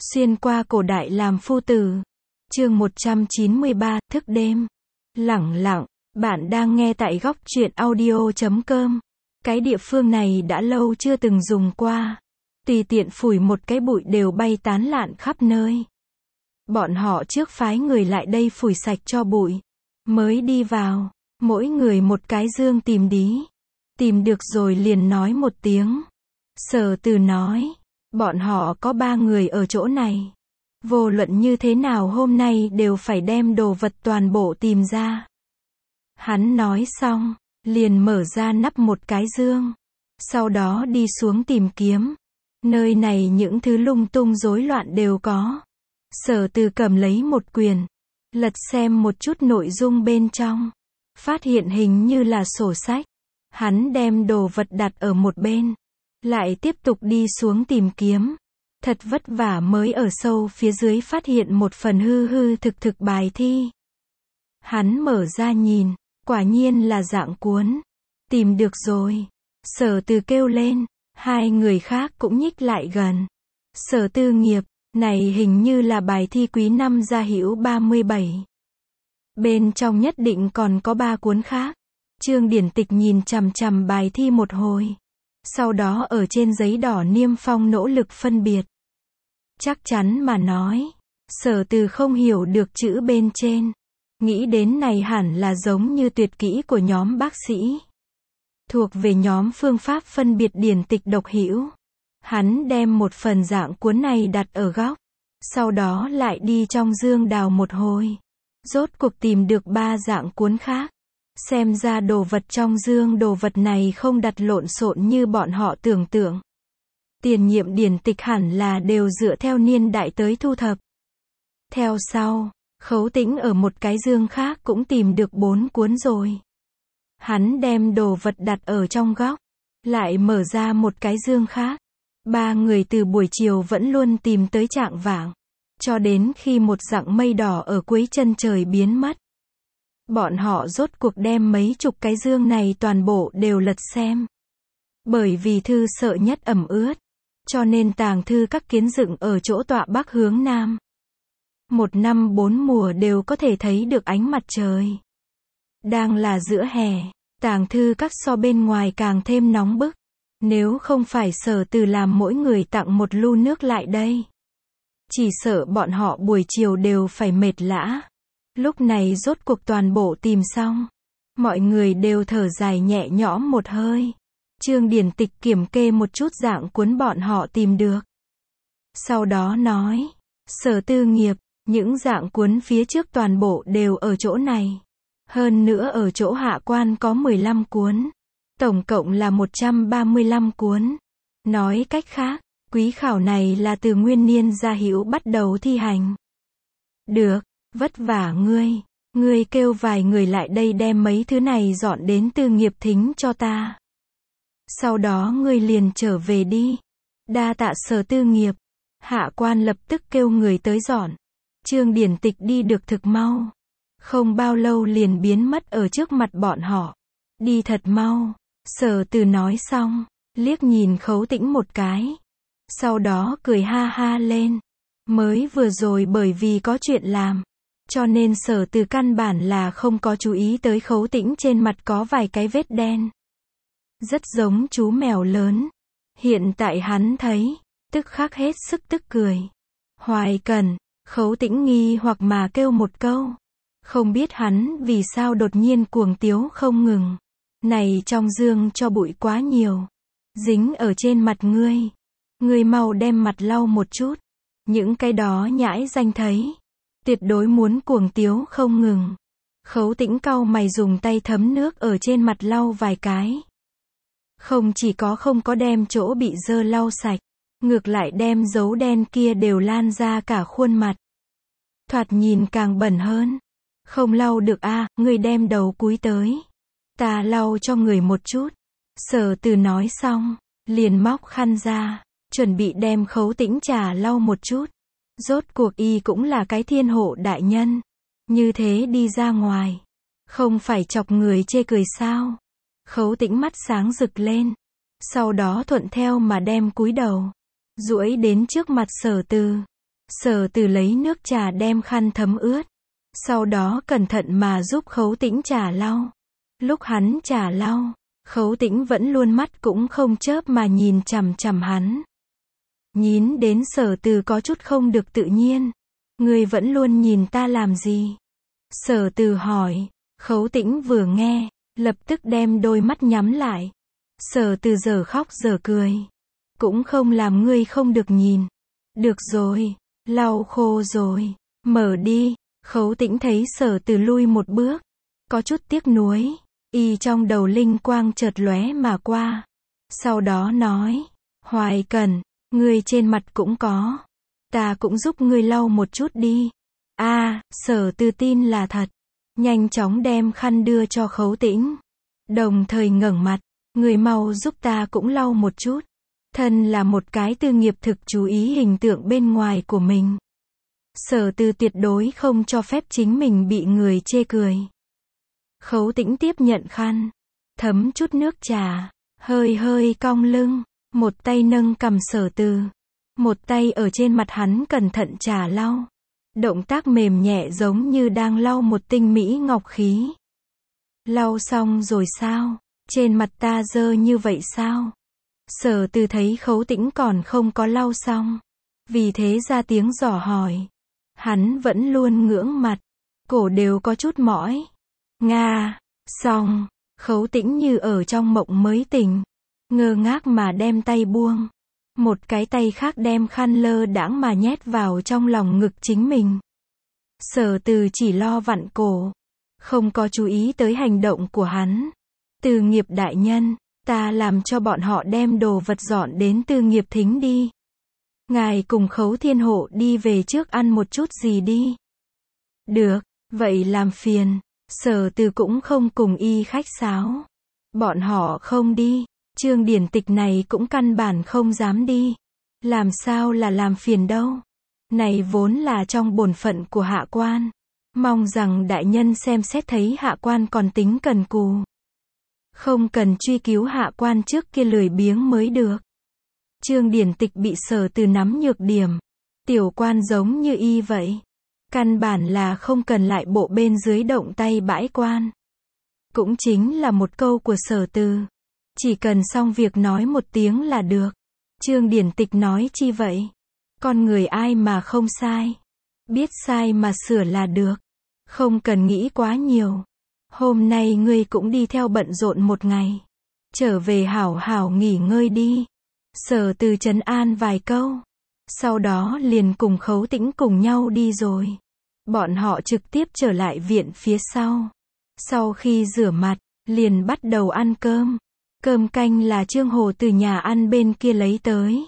Xuyên qua cổ đại làm phu tử. Chương 193, thức đêm. Lẳng lặng, bạn đang nghe tại góc truyện audio.com. Cái địa phương này đã lâu chưa từng dùng qua. Tùy tiện phủi một cái bụi đều bay tán lạn khắp nơi. Bọn họ trước phái người lại đây phủi sạch cho bụi. Mới đi vào, mỗi người một cái dương tìm đí. Tìm được rồi liền nói một tiếng. Sở Từ nói, bọn họ có 3 người ở chỗ này. Vô luận như thế nào hôm nay đều phải đem đồ vật toàn bộ tìm ra. Hắn nói xong, liền mở ra nắp một cái dương. Sau đó đi xuống tìm kiếm. Nơi này những thứ lung tung rối loạn đều có. Sở Từ cầm lấy một quyển, lật xem một chút nội dung bên trong. Phát hiện hình như là sổ sách. Hắn đem đồ vật đặt ở một bên. Lại tiếp tục đi xuống tìm kiếm. Thật vất vả mới ở sâu phía dưới phát hiện một phần hư hư thực thực bài thi. Hắn mở ra nhìn, quả nhiên là dạng cuốn. Tìm được rồi. Sở Từ kêu lên, 2 người khác cũng nhích lại gần. Sở Tư Nghiệp, này hình như là bài thi quý năm Gia Hữu 37. Bên trong nhất định còn có 3 cuốn khác. Trương Điển Tịch nhìn chằm chằm bài thi một hồi. Sau đó ở trên giấy đỏ niêm phong nỗ lực phân biệt. Chắc chắn mà nói, Sở Từ không hiểu được chữ bên trên. Nghĩ đến này hẳn là giống như tuyệt kỹ của nhóm bác sĩ. Thuộc về nhóm phương pháp phân biệt điển tịch độc hữu. Hắn đem một phần dạng cuốn này đặt ở góc. Sau đó lại đi trong dương đào một hồi. Rốt cuộc tìm được 3 dạng cuốn khác. Xem ra đồ vật trong dương đồ vật này không đặt lộn xộn như bọn họ tưởng tượng. Tiền nhiệm điển tịch hẳn là đều dựa theo niên đại tới thu thập. Theo sau, Khấu Tĩnh ở một cái dương khác cũng tìm được 4 cuốn rồi. Hắn đem đồ vật đặt ở trong góc. Lại mở ra một cái dương khác. 3 người từ buổi chiều vẫn luôn tìm tới chạng vạng. Cho đến khi một dặng mây đỏ ở cuối chân trời biến mất. Bọn họ rốt cuộc đem mấy chục cái dương này toàn bộ đều lật xem. Bởi vì thư sợ nhất ẩm ướt. Cho nên tàng thư các kiến dựng ở chỗ tọa bắc hướng nam. 1 năm 4 mùa đều có thể thấy được ánh mặt trời. Đang là giữa hè, tàng thư các so bên ngoài càng thêm nóng bức. Nếu không phải Sở Từ làm mỗi người tặng một lu nước lại đây. Chỉ sợ bọn họ buổi chiều đều phải mệt lã. Lúc này rốt cuộc toàn bộ tìm xong. Mọi người đều thở dài nhẹ nhõm một hơi. Trương Điển Tịch kiểm kê một chút dạng cuốn bọn họ tìm được. Sau đó nói, Sở Tư Nghiệp, những dạng cuốn phía trước toàn bộ đều ở chỗ này. Hơn nữa ở chỗ hạ quan có 15 cuốn. Tổng cộng là 135 cuốn. Nói cách khác, quý khảo này là từ nguyên niên Gia Hữu bắt đầu thi hành. Được, vất vả ngươi. Ngươi kêu vài người lại đây đem mấy thứ này dọn đến Tư Nghiệp thính cho ta. Sau đó ngươi liền trở về đi. Đa tạ Sở Tư Nghiệp. Hạ quan lập tức kêu người tới dọn. Trương Điển Tịch đi được thực mau. Không bao lâu liền biến mất ở trước mặt bọn họ. Đi thật mau. Sở Từ nói xong, liếc nhìn Khấu Tĩnh một cái. Sau đó cười ha ha lên. Mới vừa rồi bởi vì có chuyện làm. Cho nên Sở Từ căn bản là không có chú ý tới Khấu Tĩnh trên mặt có vài cái vết đen. Rất giống chú mèo lớn. Hiện tại hắn thấy, tức khắc hết sức tức cười. Hoài Cần, Khấu Tĩnh nghi hoặc mà kêu một câu. Không biết hắn vì sao đột nhiên cuồng tiếu không ngừng. Này trong dương cho bụi quá nhiều. Dính ở trên mặt ngươi. Ngươi mau đem mặt lau một chút. Những cái đó nhãi danh thấy. Tuyệt đối muốn cuồng tiếu không ngừng. Khấu Tĩnh cau mày dùng tay thấm nước ở trên mặt lau vài cái. Không chỉ có không có đem chỗ bị dơ lau sạch. Ngược lại đem dấu đen kia đều lan ra cả khuôn mặt. Thoạt nhìn càng bẩn hơn. Không lau được a, ngươi đem đầu cúi tới. Ta lau cho người một chút. Sở Từ nói xong, liền móc khăn ra, chuẩn bị đem Khấu Tĩnh trà lau một chút. Rốt cuộc y cũng là cái thiên hộ đại nhân. Như thế đi ra ngoài. Không phải chọc người chê cười sao. Khấu Tĩnh mắt sáng rực lên. Sau đó thuận theo mà đem cúi đầu. Duỗi đến trước mặt Sở Từ. Sở Từ lấy nước trà đem khăn thấm ướt. Sau đó cẩn thận mà giúp Khấu Tĩnh trà lau. Lúc hắn trà lau, Khấu Tĩnh vẫn luôn mắt cũng không chớp mà nhìn chằm chằm hắn. Nhín đến Sở Từ có chút không được tự nhiên. Ngươi vẫn luôn nhìn ta làm gì? Sở Từ hỏi. Khấu Tĩnh vừa nghe, lập tức đem đôi mắt nhắm lại. Sở Từ giờ khóc giờ cười. Cũng không làm ngươi không được nhìn. Được rồi, lau khô rồi, mở đi. Khấu Tĩnh thấy Sở Từ lui một bước, có chút tiếc nuối, y trong đầu linh quang chợt lóe mà qua. Sau đó nói, Hoài Cần, ngươi trên mặt cũng có, ta cũng giúp ngươi lau một chút đi. Sở Từ tin là thật, nhanh chóng đem khăn đưa cho Khấu Tĩnh, đồng thời ngẩng mặt, ngươi mau giúp ta cũng lau một chút. Thân là một cái tư nghiệp thực chú ý hình tượng bên ngoài của mình. Sở Từ tuyệt đối không cho phép chính mình bị người chê cười. Khấu Tĩnh tiếp nhận khăn, thấm chút nước trà, hơi hơi cong lưng, một tay nâng cằm Sở Từ, một tay ở trên mặt hắn cẩn thận trà lau. Động tác mềm nhẹ giống như đang lau một tinh mỹ ngọc khí. Lau xong rồi sao? Trên mặt ta dơ như vậy sao? Sở Từ thấy Khấu Tĩnh còn không có lau xong, vì thế ra tiếng dò hỏi. Hắn vẫn luôn ngưỡng mặt, cổ đều có chút mỏi. Xong, Khấu Tĩnh như ở trong mộng mới tỉnh, ngơ ngác mà đem tay buông. Một cái tay khác đem khăn lơ đãng mà nhét vào trong lòng ngực chính mình. Sở Từ chỉ lo vặn cổ, không có chú ý tới hành động của hắn. Từ Nghiệp đại nhân, ta làm cho bọn họ đem đồ vật dọn đến Từ Nghiệp thính đi. Ngài cùng Khấu Thiên Hộ đi về trước ăn một chút gì đi. Được, vậy làm phiền. Sở Từ cũng không cùng y khách sáo. Bọn họ không đi, Trương Điển Tịch này cũng căn bản không dám đi. Làm sao là làm phiền đâu. Này vốn là trong bổn phận của hạ quan. Mong rằng đại nhân xem xét thấy hạ quan còn tính cần cù. Không cần truy cứu hạ quan trước kia lười biếng mới được. Trương Điển Tịch bị Sở Từ nắm nhược điểm. Tiểu quan giống như y vậy. Căn bản là không cần lại bộ bên dưới động tay bãi quan. Cũng chính là một câu của Sở Từ. Chỉ cần xong việc nói một tiếng là được. Trương Điển Tịch nói chi vậy? Con người ai mà không sai. Biết sai mà sửa là được. Không cần nghĩ quá nhiều. Hôm nay ngươi cũng đi theo bận rộn một ngày. Trở về hảo hảo nghỉ ngơi đi. Sở Từ trấn an vài câu. Sau đó liền cùng Khấu Tĩnh cùng nhau đi rồi. Bọn họ trực tiếp trở lại viện phía sau. Sau khi rửa mặt, liền bắt đầu ăn cơm. Cơm canh là Trương Hồ từ nhà ăn bên kia lấy tới.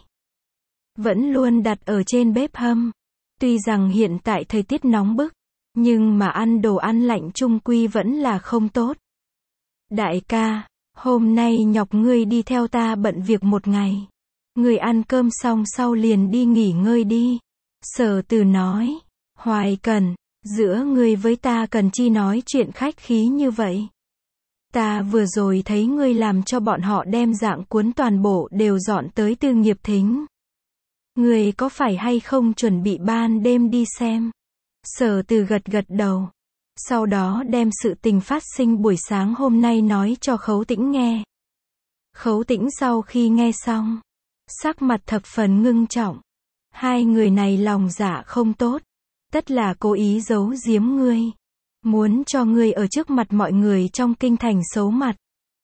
Vẫn luôn đặt ở trên bếp hâm. Tuy rằng hiện tại thời tiết nóng bức, nhưng mà ăn đồ ăn lạnh chung quy vẫn là không tốt. Đại ca, hôm nay nhọc ngươi đi theo ta bận việc một ngày. Ngươi ăn cơm xong sau liền đi nghỉ ngơi đi. Sở Từ nói. Hoài Cần, giữa ngươi với ta cần chi nói chuyện khách khí như vậy. Ta vừa rồi thấy ngươi làm cho bọn họ đem dạng cuốn toàn bộ đều dọn tới Từ Nghiệp thính. Ngươi có phải hay không chuẩn bị ban đêm đi xem? Sở Từ gật gật đầu. Sau đó đem sự tình phát sinh buổi sáng hôm nay nói cho Khấu Tĩnh nghe. Khấu Tĩnh sau khi nghe xong, sắc mặt thập phần ngưng trọng. Hai người này lòng dạ không tốt. Tất là cố ý giấu giếm ngươi. Muốn cho ngươi ở trước mặt mọi người trong kinh thành xấu mặt.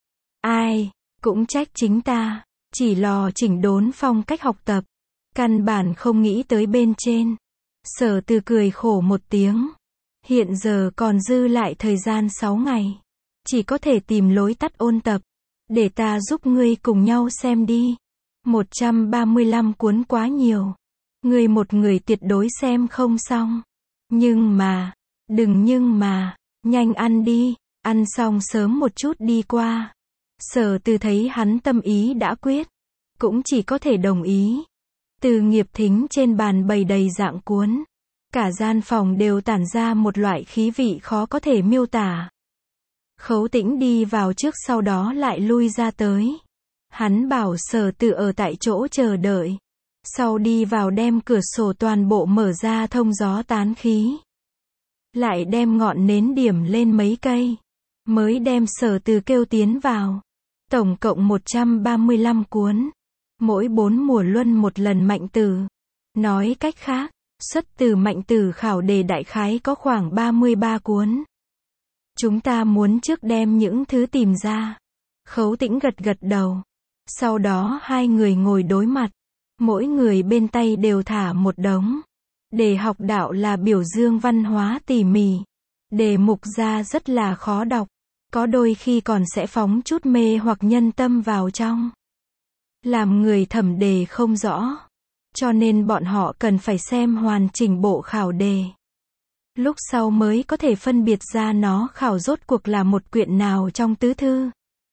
Ai, cũng trách chính ta. Chỉ lò chỉnh đốn phong cách học tập. Căn bản không nghĩ tới bên trên. Sở Từ cười khổ một tiếng. Hiện giờ còn dư lại thời gian 6 ngày. Chỉ có thể tìm lối tắt ôn tập. Để ta giúp ngươi cùng nhau xem đi. 135 cuốn quá nhiều. Ngươi một người tuyệt đối xem không xong. Nhưng mà, nhanh ăn đi. Ăn xong sớm một chút đi qua. Sở Từ thấy hắn tâm ý đã quyết. Cũng chỉ có thể đồng ý. Từ Nghiệp thính trên bàn bày đầy dạng cuốn. Cả gian phòng đều tản ra một loại khí vị khó có thể miêu tả. Khấu Tĩnh đi vào trước sau đó lại lui ra tới. Hắn bảo Sở Từ ở tại chỗ chờ đợi. Sau đi vào đem cửa sổ toàn bộ mở ra thông gió tán khí. Lại đem ngọn nến điểm lên mấy cây. Mới đem Sở Từ kêu tiến vào. Tổng cộng 135 cuốn. Mỗi 4 mùa luân một lần mạnh từ. Nói cách khác, xuất từ mạnh từ khảo đề đại khái có khoảng 33 cuốn. Chúng ta muốn trước đem những thứ tìm ra. Khấu Tĩnh gật gật đầu. Sau đó hai người ngồi đối mặt. Mỗi người bên tay đều thả một đống. Đề học đạo là biểu dương văn hóa tỉ mỉ. Đề mục ra rất là khó đọc. Có đôi khi còn sẽ phóng chút mê hoặc nhân tâm vào trong. Làm người thẩm đề không rõ. Cho nên bọn họ cần phải xem hoàn chỉnh bộ khảo đề. Lúc sau mới có thể phân biệt ra nó khảo rốt cuộc là một quyển nào trong tứ thư.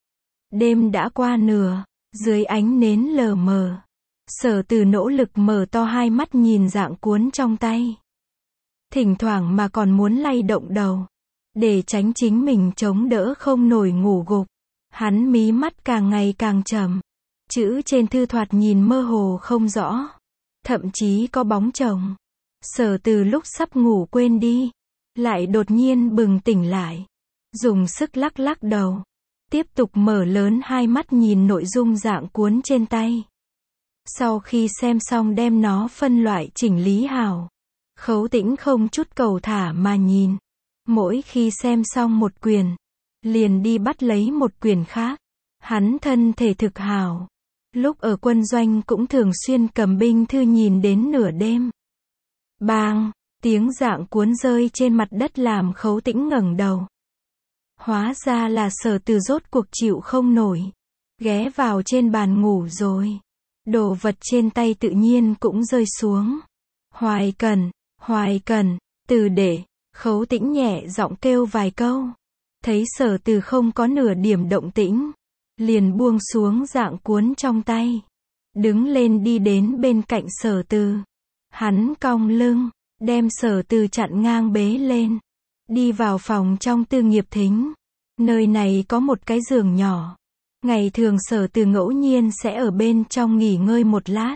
Đêm đã qua nửa, dưới ánh nến lờ mờ. Sở Từ nỗ lực mở to hai mắt nhìn dạng cuốn trong tay. Thỉnh thoảng mà còn muốn lay động đầu. Để tránh chính mình chống đỡ không nổi ngủ gục. Hắn mí mắt càng ngày càng trầm. Chữ trên thư thoạt nhìn mơ hồ không rõ. Thậm chí có bóng chồng. Sở Từ lúc sắp ngủ quên đi. Lại đột nhiên bừng tỉnh lại. Dùng sức lắc lắc đầu. Tiếp tục mở lớn hai mắt nhìn nội dung dạng cuốn trên tay. Sau khi xem xong đem nó phân loại chỉnh lý hảo. Khấu Tĩnh không chút cầu thả mà nhìn. Mỗi khi xem xong một quyển, liền đi bắt lấy một quyển khác. Hắn thân thể thực hảo. Lúc ở quân doanh cũng thường xuyên cầm binh thư nhìn đến nửa đêm. Bang, tiếng dạng cuốn rơi trên mặt đất làm Khấu Tĩnh ngẩng đầu. Hóa ra là Sở Từ rốt cuộc chịu không nổi. Ghé vào trên bàn ngủ rồi. Đồ vật trên tay tự nhiên cũng rơi xuống. Hoài Cần, Từ đệ. Khấu Tĩnh nhẹ giọng kêu vài câu. Thấy Sở Từ không có nửa điểm động tĩnh. Liền buông xuống dạng cuốn trong tay. Đứng lên đi đến bên cạnh Sở Từ. Hắn cong lưng, đem Sở Từ chặn ngang bế lên. Đi vào phòng trong Tư Nghiệp Thính. Nơi này có một cái giường nhỏ. Ngày thường Sở Từ ngẫu nhiên sẽ ở bên trong nghỉ ngơi một lát.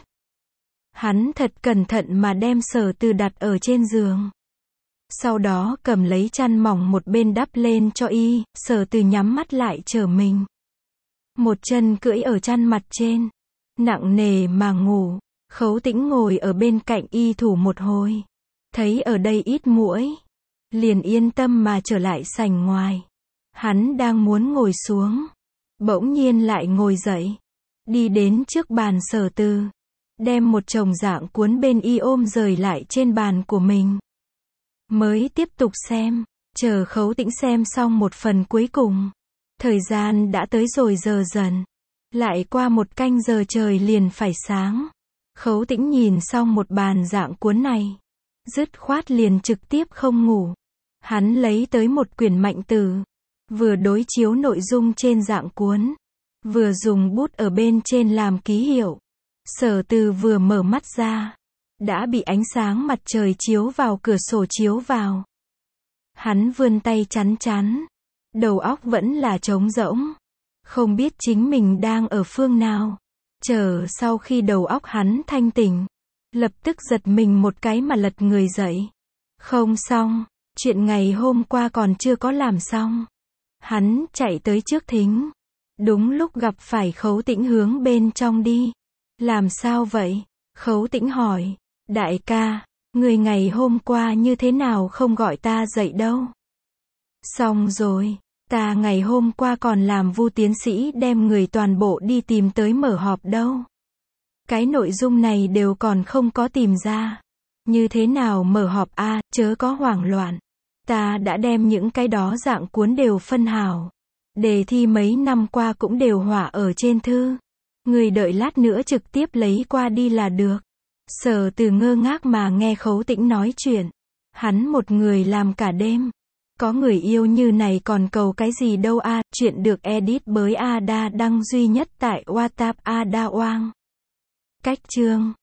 Hắn thật cẩn thận mà đem Sở Từ đặt ở trên giường. Sau đó cầm lấy chăn mỏng một bên đắp lên cho y. Sở Từ nhắm mắt lại trở mình. Một chân cưỡi ở chăn mặt trên. Nặng nề mà ngủ. Khấu Tĩnh ngồi ở bên cạnh y thủ một hồi. Thấy ở đây ít muỗi. Liền yên tâm mà trở lại sảnh ngoài. Hắn đang muốn ngồi xuống. Bỗng nhiên lại ngồi dậy. Đi đến trước bàn Sở Từ. Đem một chồng dạng cuốn bên y ôm rời lại trên bàn của mình. Mới tiếp tục xem. Chờ Khấu Tĩnh xem xong một phần cuối cùng. Thời gian đã tới rồi giờ dần. Lại qua một canh giờ trời liền phải sáng. Khấu Tĩnh nhìn xong một bàn dạng cuốn này. Dứt khoát liền trực tiếp không ngủ. Hắn lấy tới một quyển mạnh từ. Vừa đối chiếu nội dung trên dạng cuốn. Vừa dùng bút ở bên trên làm ký hiệu. Sở Từ vừa mở mắt ra. Đã bị ánh sáng mặt trời chiếu vào cửa sổ chiếu vào. Hắn vươn tay chắn chắn. Đầu óc vẫn là trống rỗng. Không biết chính mình đang ở phương nào. Chờ sau khi đầu óc hắn thanh tỉnh. Lập tức giật mình một cái mà lật người dậy. Không xong. Chuyện ngày hôm qua còn chưa có làm xong. Hắn chạy tới trước thính. Đúng lúc gặp phải Khấu Tĩnh hướng bên trong đi. Làm sao vậy? Khấu Tĩnh hỏi. Đại ca, người ngày hôm qua như thế nào không gọi ta dậy đâu? Xong rồi, ta ngày hôm qua còn làm Vu tiến sĩ đem người toàn bộ đi tìm tới mở họp đâu. Cái nội dung này đều còn không có tìm ra. Như thế nào mở họp a, chớ có hoảng loạn. Ta đã đem những cái đó dạng cuốn đều phân hảo. Đề thi mấy năm qua cũng đều họa ở trên thư. Người đợi lát nữa trực tiếp lấy qua đi là được. Sở Từ ngơ ngác mà nghe Khấu Tĩnh nói chuyện. Hắn một người làm cả đêm. Có người yêu như này còn cầu cái gì đâu a. Chuyện được edit bởi Ada đăng duy nhất tại WhatsApp Ada Oang. Cách chương